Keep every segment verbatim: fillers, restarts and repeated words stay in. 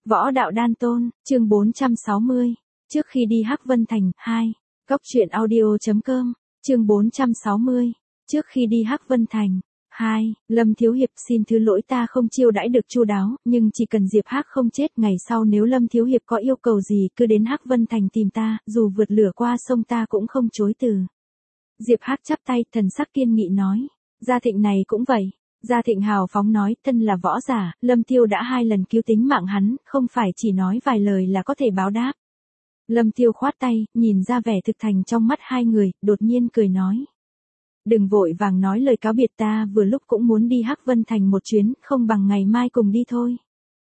Võ đạo đan tôn, chương bốn trăm sáu mươi. Trước khi đi Hắc Vân Thành, hai. Góc truyện audio.com, chương bốn trăm sáu mươi. Trước khi đi Hắc Vân Thành, hai. Lâm Thiếu Hiệp xin thứ lỗi ta không chiêu đãi được chu đáo, nhưng chỉ cần Diệp Hắc không chết ngày sau nếu Lâm Thiếu Hiệp có yêu cầu gì cứ đến Hắc Vân Thành tìm ta, dù vượt lửa qua sông ta cũng không chối từ. Diệp Hắc chắp tay, thần sắc kiên nghị nói. Gia Thịnh này cũng vậy. Gia Thịnh hào phóng nói, thân là võ giả, Lâm Tiêu đã hai lần cứu tính mạng hắn, không phải chỉ nói vài lời là có thể báo đáp. Lâm Tiêu khoát tay, nhìn ra vẻ thực thành trong mắt hai người, đột nhiên cười nói. Đừng vội vàng nói lời cáo biệt, ta vừa lúc cũng muốn đi Hắc Vân Thành một chuyến, không bằng ngày mai cùng đi thôi.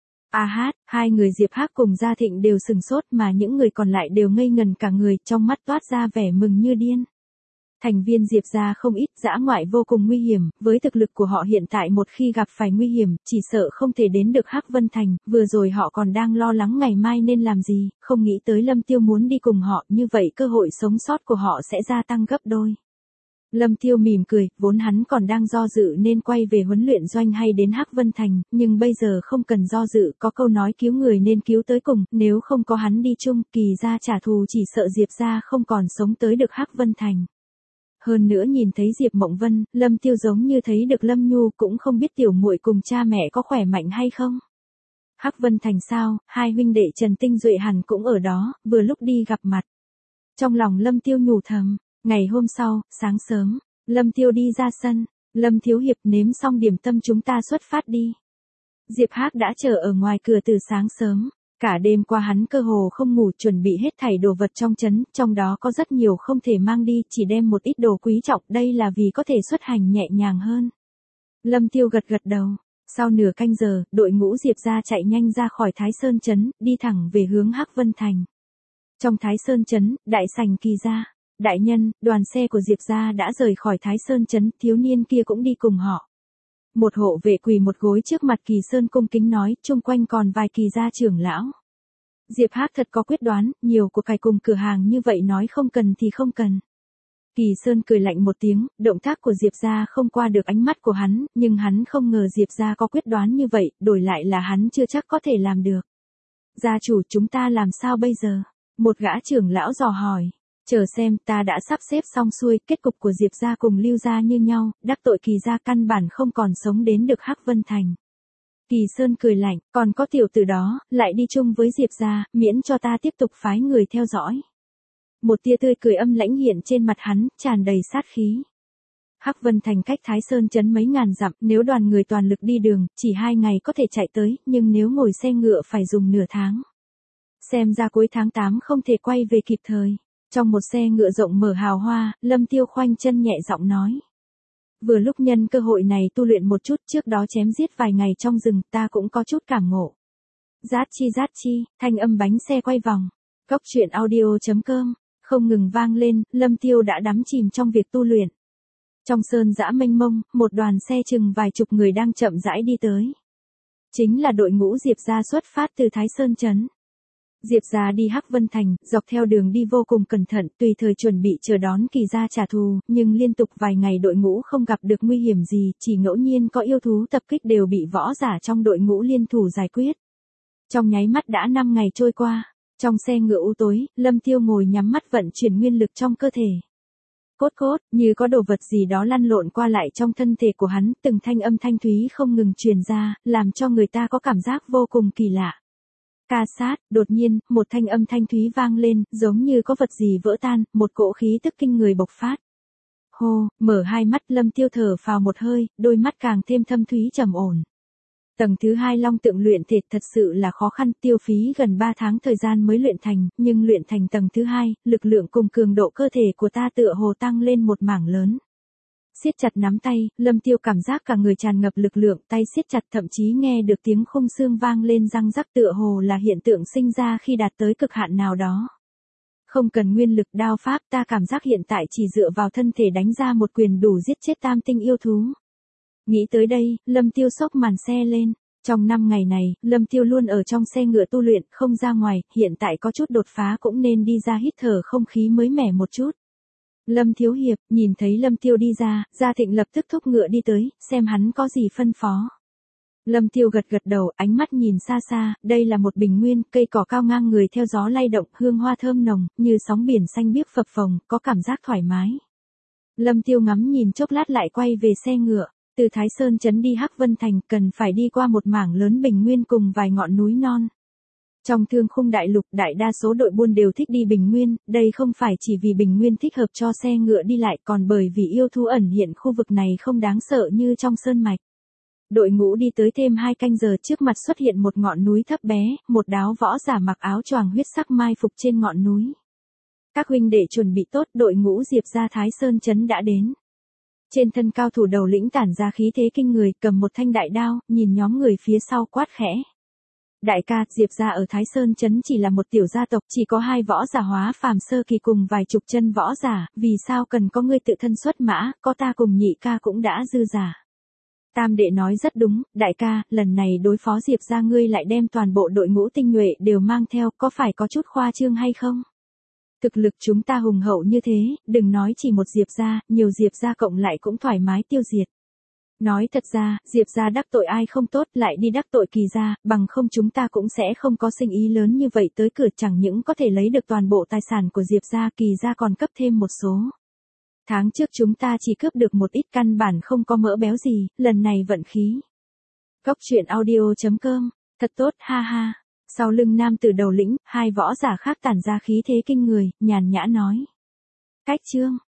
A hát, hai người Diệp Hắc cùng Gia Thịnh đều sừng sốt mà những người còn lại đều ngây ngần cả người, trong mắt toát ra vẻ mừng như điên. Thành viên Diệp gia không ít, dã ngoại vô cùng nguy hiểm, với thực lực của họ hiện tại một khi gặp phải nguy hiểm, chỉ sợ không thể đến được Hắc Vân Thành, vừa rồi họ còn đang lo lắng ngày mai nên làm gì, không nghĩ tới Lâm Tiêu muốn đi cùng họ, như vậy cơ hội sống sót của họ sẽ gia tăng gấp đôi. Lâm Tiêu mỉm cười, vốn hắn còn đang do dự nên quay về huấn luyện doanh hay đến Hắc Vân Thành, nhưng bây giờ không cần do dự, có câu nói cứu người nên cứu tới cùng, nếu không có hắn đi chung, Kỳ gia trả thù chỉ sợ Diệp gia không còn sống tới được Hắc Vân Thành. Hơn nữa nhìn thấy Diệp Mộng Vân, Lâm Tiêu giống như thấy được Lâm Nhu, cũng không biết tiểu muội cùng cha mẹ có khỏe mạnh hay không. Hắc Vân Thành sao, hai huynh đệ Trần Tinh Duệ hẳn cũng ở đó, vừa lúc đi gặp mặt. Trong lòng Lâm Tiêu nhủ thầm, ngày hôm sau, sáng sớm, Lâm Tiêu đi ra sân, Lâm Thiếu Hiệp nếm xong điểm tâm chúng ta xuất phát đi. Diệp Hắc đã chờ ở ngoài cửa từ sáng sớm. Cả đêm qua hắn cơ hồ không ngủ, chuẩn bị hết thảy đồ vật trong trấn, trong đó có rất nhiều không thể mang đi, chỉ đem một ít đồ quý trọng, đây là vì có thể xuất hành nhẹ nhàng hơn. Lâm Tiêu gật gật đầu. Sau nửa canh giờ, đội ngũ Diệp gia chạy nhanh ra khỏi Thái Sơn trấn, đi thẳng về hướng Hắc Vân Thành. Trong Thái Sơn trấn, đại sảnh Kỳ gia, đại nhân, đoàn xe của Diệp gia đã rời khỏi Thái Sơn trấn, thiếu niên kia cũng đi cùng họ. Một hộ vệ quỳ một gối trước mặt Kỳ Sơn cung kính nói, chung quanh còn vài Kỳ gia trưởng lão. Diệp Hắc thật có quyết đoán, nhiều của cải cùng cửa hàng như vậy nói không cần thì không cần. Kỳ Sơn cười lạnh một tiếng, động tác của Diệp gia không qua được ánh mắt của hắn, nhưng hắn không ngờ Diệp gia có quyết đoán như vậy, đổi lại là hắn chưa chắc có thể làm được. Gia chủ, chúng ta làm sao bây giờ? Một gã trưởng lão dò hỏi. Chờ xem, ta đã sắp xếp xong xuôi, kết cục của Diệp gia cùng Lưu gia như nhau, đắc tội Kỳ gia căn bản không còn sống đến được Hắc Vân Thành. Kỳ Sơn cười lạnh, còn có tiểu tử đó, lại đi chung với Diệp gia, miễn cho ta tiếp tục phái người theo dõi. Một tia tươi cười âm lãnh hiện trên mặt hắn, tràn đầy sát khí. Hắc Vân Thành cách Thái Sơn trấn mấy ngàn dặm, nếu đoàn người toàn lực đi đường, chỉ hai ngày có thể chạy tới, nhưng nếu ngồi xe ngựa phải dùng nửa tháng. Xem ra cuối tháng tám không thể quay về kịp thời. Trong một xe ngựa rộng mở hào hoa, Lâm Tiêu khoanh chân nhẹ giọng nói. Vừa lúc nhân cơ hội này tu luyện một chút, trước đó chém giết vài ngày trong rừng, ta cũng có chút cảm ngộ. Rát chi rát chi, thanh âm bánh xe quay vòng. Góc truyện audio.com, không ngừng vang lên, Lâm Tiêu đã đắm chìm trong việc tu luyện. Trong sơn dã mênh mông, một đoàn xe chừng vài chục người đang chậm rãi đi tới. Chính là đội ngũ Diệp gia xuất phát từ Thái Sơn trấn. Diệp gia đi Hắc Vân Thành, dọc theo đường đi vô cùng cẩn thận, tùy thời chuẩn bị chờ đón Kỳ gia trả thù, nhưng liên tục vài ngày đội ngũ không gặp được nguy hiểm gì, chỉ ngẫu nhiên có yêu thú tập kích đều bị võ giả trong đội ngũ liên thủ giải quyết. Trong nháy mắt đã năm ngày trôi qua, trong xe ngựa u tối, Lâm Tiêu ngồi nhắm mắt vận chuyển nguyên lực trong cơ thể. Cốt cốt, như có đồ vật gì đó lăn lộn qua lại trong thân thể của hắn, từng thanh âm thanh thúy không ngừng truyền ra, làm cho người ta có cảm giác vô cùng kỳ lạ. Ca sát, đột nhiên, một thanh âm thanh thúy vang lên, giống như có vật gì vỡ tan, một cỗ khí tức kinh người bộc phát. Hô, mở hai mắt, Lâm Tiêu thở phào một hơi, đôi mắt càng thêm thâm thúy trầm ổn. Tầng thứ hai long tượng luyện thể thật sự là khó khăn, tiêu phí gần ba tháng thời gian mới luyện thành, nhưng luyện thành tầng thứ hai, lực lượng cùng cường độ cơ thể của ta tựa hồ tăng lên một mảng lớn. Siết chặt nắm tay, Lâm Tiêu cảm giác cả người tràn ngập lực lượng, tay siết chặt thậm chí nghe được tiếng khung xương vang lên răng rắc, tựa hồ là hiện tượng sinh ra khi đạt tới cực hạn nào đó. Không cần nguyên lực đao pháp, ta cảm giác hiện tại chỉ dựa vào thân thể đánh ra một quyền đủ giết chết tam tinh yêu thú. Nghĩ tới đây, Lâm Tiêu xốc màn xe lên. Trong năm ngày này, Lâm Tiêu luôn ở trong xe ngựa tu luyện, không ra ngoài, hiện tại có chút đột phá cũng nên đi ra hít thở không khí mới mẻ một chút. Lâm Thiếu Hiệp, nhìn thấy Lâm Tiêu đi ra, Gia Thịnh lập tức thúc ngựa đi tới, xem hắn có gì phân phó. Lâm Tiêu gật gật đầu, ánh mắt nhìn xa xa, đây là một bình nguyên, cây cỏ cao ngang người theo gió lay động, hương hoa thơm nồng, như sóng biển xanh biếc phập phồng, có cảm giác thoải mái. Lâm Tiêu ngắm nhìn chốc lát lại quay về xe ngựa, từ Thái Sơn trấn đi Hắc Vân Thành, cần phải đi qua một mảng lớn bình nguyên cùng vài ngọn núi non. Trong thương khung đại lục, đại đa số đội buôn đều thích đi bình nguyên, đây không phải chỉ vì bình nguyên thích hợp cho xe ngựa đi lại, còn bởi vì yêu thú ẩn hiện khu vực này không đáng sợ như trong sơn mạch. Đội ngũ đi tới thêm hai canh giờ, trước mặt xuất hiện một ngọn núi thấp bé, một đáo võ giả mặc áo choàng huyết sắc mai phục trên ngọn núi. Các huynh đệ chuẩn bị tốt, đội ngũ Diệp gia Thái Sơn trấn đã đến. Trên thân cao thủ đầu lĩnh tản ra khí thế kinh người, cầm một thanh đại đao, nhìn nhóm người phía sau quát khẽ. Đại ca, Diệp gia ở Thái Sơn trấn chỉ là một tiểu gia tộc, chỉ có hai võ giả hóa phàm sơ kỳ cùng vài chục chân võ giả, vì sao cần có ngươi tự thân xuất mã, có ta cùng nhị ca cũng đã dư giả. Tam đệ nói rất đúng, đại ca, lần này đối phó Diệp gia ngươi lại đem toàn bộ đội ngũ tinh nhuệ đều mang theo, có phải có chút khoa trương hay không? Thực lực chúng ta hùng hậu như thế, đừng nói chỉ một Diệp gia, nhiều Diệp gia cộng lại cũng thoải mái tiêu diệt. Nói thật ra, Diệp gia đắc tội ai không tốt, lại đi đắc tội Kỳ gia, bằng không chúng ta cũng sẽ không có sinh ý lớn như vậy tới cửa, chẳng những có thể lấy được toàn bộ tài sản của Diệp gia, Kỳ gia còn cấp thêm một số. Tháng trước chúng ta chỉ cướp được một ít, căn bản không có mỡ béo gì, lần này vận khí. Góc truyện audio chấm com, thật tốt, ha ha. Sau lưng nam tử đầu lĩnh, hai võ giả khác tản ra khí thế kinh người, nhàn nhã nói. Cách chương.